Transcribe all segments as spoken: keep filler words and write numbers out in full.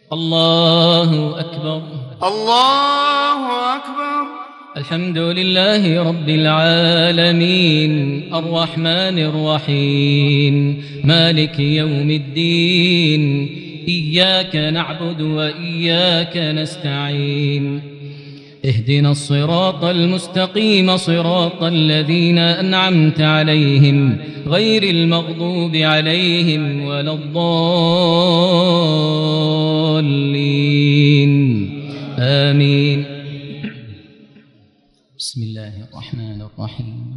الله أكبر. الله أكبر. الحمد لله رب العالمين الرحمن الرحيم مالك يوم الدين إياك نعبد وإياك نستعين اهدنا الصراط المستقيم صراط الذين أنعمت عليهم غير المغضوب عليهم ولا الضالين آمين. بسم الله الرحمن الرحيم.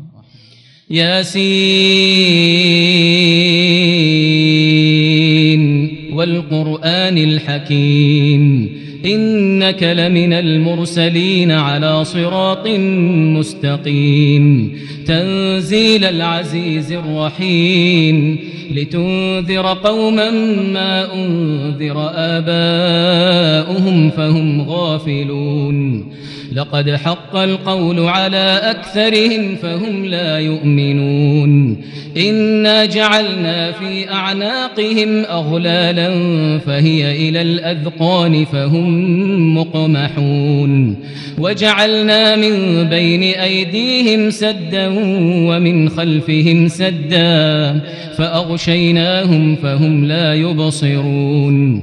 ياسين والقرآن الحكيم إنك لمن المرسلين على صراط مستقيم تنزيل العزيز الرحيم لتنذر قوما ما أنذر آباؤهم فهم غافلون لقد حق القول على أكثرهم فهم لا يؤمنون إنا جعلنا في أعناقهم أغلالا فهي إلى الأذقان فهم مقمحون وجعلنا من بين أيديهم سدا ومن خلفهم سدا فأغشيناهم فهم لا يبصرون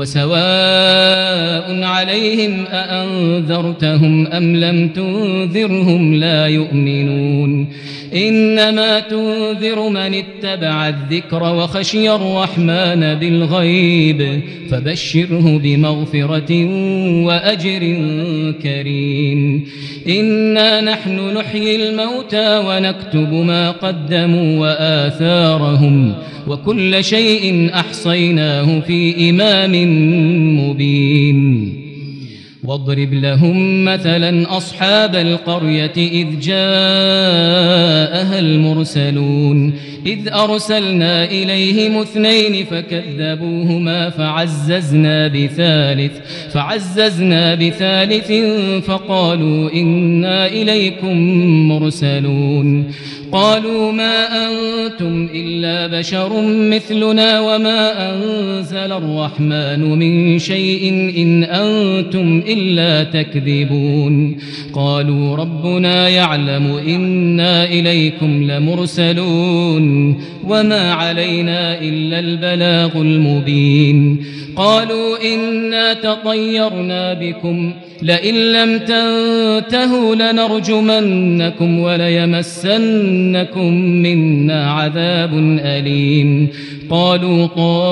وسواء عليهم أأنذرتهم أم لم تنذرهم لا يؤمنون إنما تنذر من اتبع الذكر وخشي الرحمن بالغيب فبشره بمغفرة وأجر كريم إنا نحن نحيي الموتى ونكتب ما قدموا وآثارهم وكل شيء أحصيناه في إمام مبين واضرب لهم مثلا أصحاب القرية إذ جاءها المرسلون إذ أرسلنا إليهم اثنين فكذبوهما فعززنا بثالث فعززنا بثالث فقالوا إنا إليكم مرسلون قالوا ما أنتم إلا بشر مثلنا وما أنزل الرحمن من شيء إن أنتم إلا تكذبون قالوا ربنا يعلم إنا إليكم لمرسلون وما علينا إلا البلاغ المبين قالوا إنا تطيرنا بكم لئن لم تنتهوا لنرجمنكم وليمسنكم منا عذاب أليم قالوا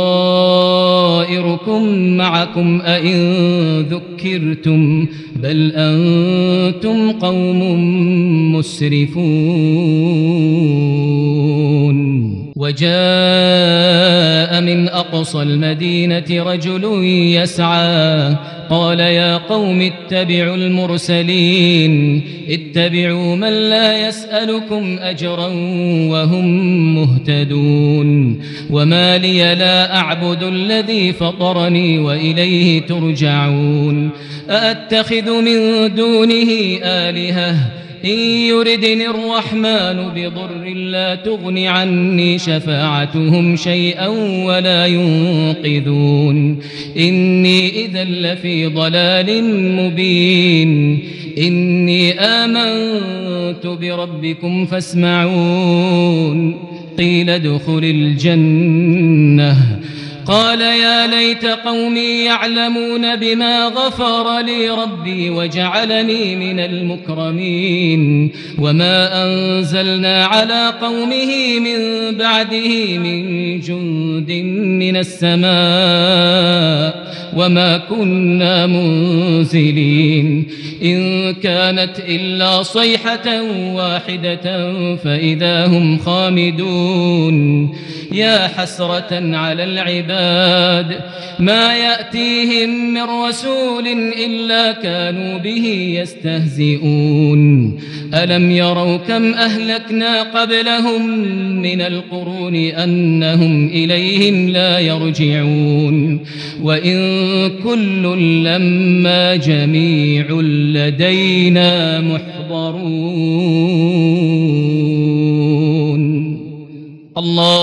طائركم معكم أئن ذكرتم بل أنتم قوم مسرفون وجاء من أقصى المدينة رجل يسعى قال يا قوم اتبعوا المرسلين اتبعوا من لا يسألكم أجرا وهم مهتدون وما لي لا أعبد الذي فطرني وإليه ترجعون أأتخذ من دونه آلهة إن يردني الرحمن بضر لا تغن عني شفاعتهم شيئا ولا ينقذون إني إذا لفي ضلال مبين إني آمنت بربكم فاسمعون قيل ادخل الجنة قال يا ليت قومي يعلمون بما غفر لي ربي وجعلني من المكرمين وما أنزلنا على قومه من بعده من جند من السماء وما كنا منزلين إن كانت إلا صيحة واحدة فإذا هم خامدون يا حسرة على العباد ما يأتيهم من رسول إلا كانوا به يستهزئون ألم يروا كم أهلكنا قبلهم من القرون أنهم إليهم لا يرجعون وإن كل لما جميع لدينا محضرون الله